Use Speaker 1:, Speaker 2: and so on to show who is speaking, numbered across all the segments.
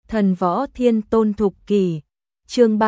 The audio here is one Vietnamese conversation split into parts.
Speaker 1: Thần võ thiên tôn thục kỷ, chương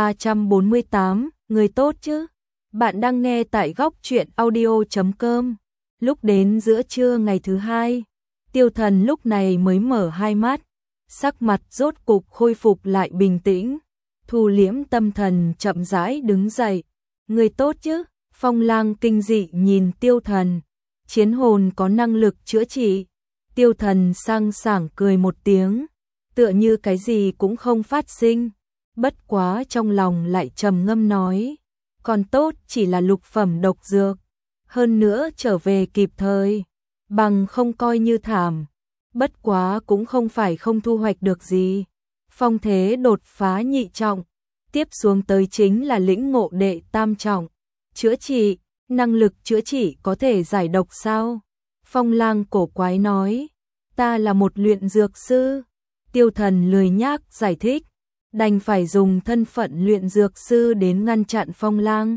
Speaker 1: 348, người tốt chứ? Bạn đang nghe tại góc truyện audio.com. Lúc đến giữa trưa ngày thứ hai, Tiêu Thần lúc này mới mở hai mắt, sắc mặt rốt cục khôi phục lại bình tĩnh, thu liễm tâm thần chậm rãi đứng dậy. Người tốt chứ? Phong Lang kinh dị nhìn Tiêu Thần, chiến hồn có năng lực chữa trị. Tiêu Thần sang sảng cười một tiếng, tựa như cái gì cũng không phát sinh, bất quá trong lòng lại trầm ngâm nói, còn tốt chỉ là lục phẩm độc dược, hơn nữa trở về kịp thời, bằng không coi như thảm, bất quá cũng không phải không thu hoạch được gì. Phong thế đột phá nhị trọng, tiếp xuống tới chính là lĩnh ngộ đệ tam trọng, chữa trị, năng lực chữa trị có thể giải độc sao? Phong Lang cổ quái nói, ta là một luyện dược sư. Tiêu Thần lười nhác giải thích, đành phải dùng thân phận luyện dược sư đến ngăn chặn Phong Lang.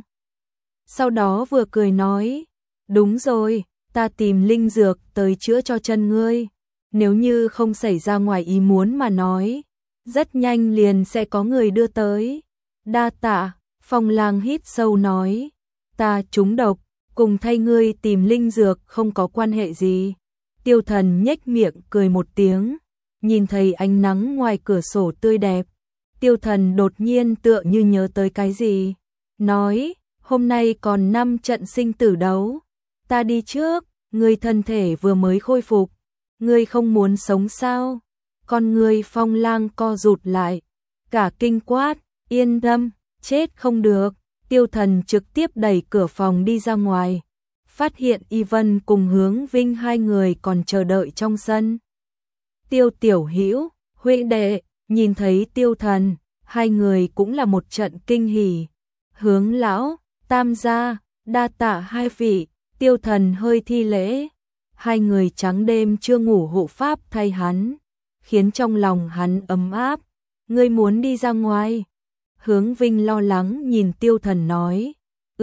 Speaker 1: Sau đó vừa cười nói, đúng rồi, ta tìm linh dược tới chữa cho chân ngươi, nếu như không xảy ra ngoài ý muốn mà nói, rất nhanh liền sẽ có người đưa tới. Đa tạ. Phong Lang hít sâu nói, ta trúng độc, cùng thay ngươi tìm linh dược không có quan hệ gì. Tiêu Thần nhếch miệng cười một tiếng, nhìn thấy ánh nắng ngoài cửa sổ tươi đẹp, Tiêu Thần đột nhiên tựa như nhớ tới cái gì, nói, hôm nay còn 5 trận sinh tử đấu, ta đi trước, ngươi thân thể vừa mới khôi phục, ngươi không muốn sống sao? Con ngươi Phong Lang co rụt lại, cả kinh quát, yên tâm, chết không được. Tiêu Thần trực tiếp đẩy cửa phòng đi ra ngoài, phát hiện Y Vân cùng Hướng Vinh hai người còn chờ đợi trong sân. Tiêu Tiểu Hữu, huynh đệ, nhìn thấy Tiêu Thần, hai người cũng là một trận kinh hỉ. Hướng lão, Tam gia, đa tạ hai vị. Tiêu Thần hơi thi lễ, hai người trắng đêm chưa ngủ hộ pháp thay hắn, khiến trong lòng hắn ấm áp. Ngươi muốn đi ra ngoài? Hướng Vinh lo lắng nhìn Tiêu Thần nói,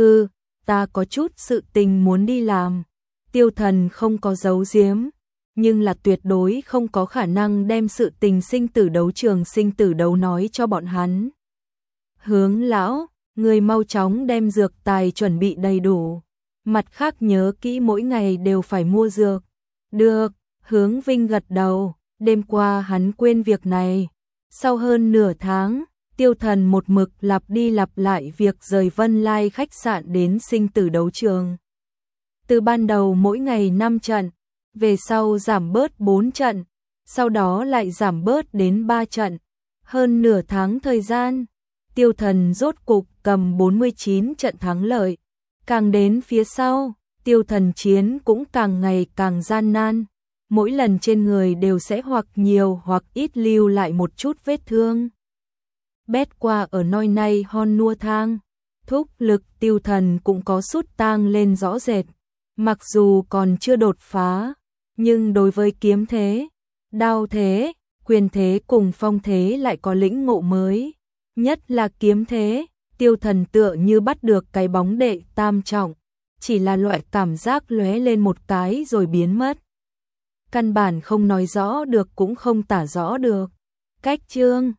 Speaker 1: ta có chút sự tình muốn đi làm. Tiêu Thần không có giấu giếm, nhưng là tuyệt đối không có khả năng đem sự tình sinh tử đấu trường sinh tử đấu nói cho bọn hắn. Hướng lão, người mau chóng đem dược tài chuẩn bị đầy đủ, mặt khác nhớ kỹ mỗi ngày đều phải mua dược. Được. Hướng Vinh gật đầu, đêm qua hắn quên việc này. Sau hơn nửa tháng, Tiêu Thần một mực lặp đi lặp lại việc rời Vân Lai khách sạn đến sinh tử đấu trường. Từ ban đầu mỗi ngày 5 trận, về sau giảm bớt 4 trận, sau đó lại giảm bớt đến 3 trận. Hơn nửa tháng thời gian, Tiêu Thần rốt cục cầm 49 trận thắng lợi. Càng đến phía sau, Tiêu Thần chiến cũng càng ngày càng gian nan. Mỗi lần trên người đều sẽ hoặc nhiều hoặc ít lưu lại một chút vết thương. Bét qua ở nơi này hon nua thang, thúc lực Tiêu Thần cũng có sút tang lên rõ rệt. Mặc dù còn chưa đột phá, nhưng đối với kiếm thế, đao thế, quyền thế cùng phong thế lại có lĩnh ngộ mới. Nhất là kiếm thế, Tiêu Thần tựa như bắt được cái bóng đệ tam trọng, chỉ là loại cảm giác lóe lên một cái rồi biến mất. Căn bản không nói rõ được cũng không tả rõ được. Cách chương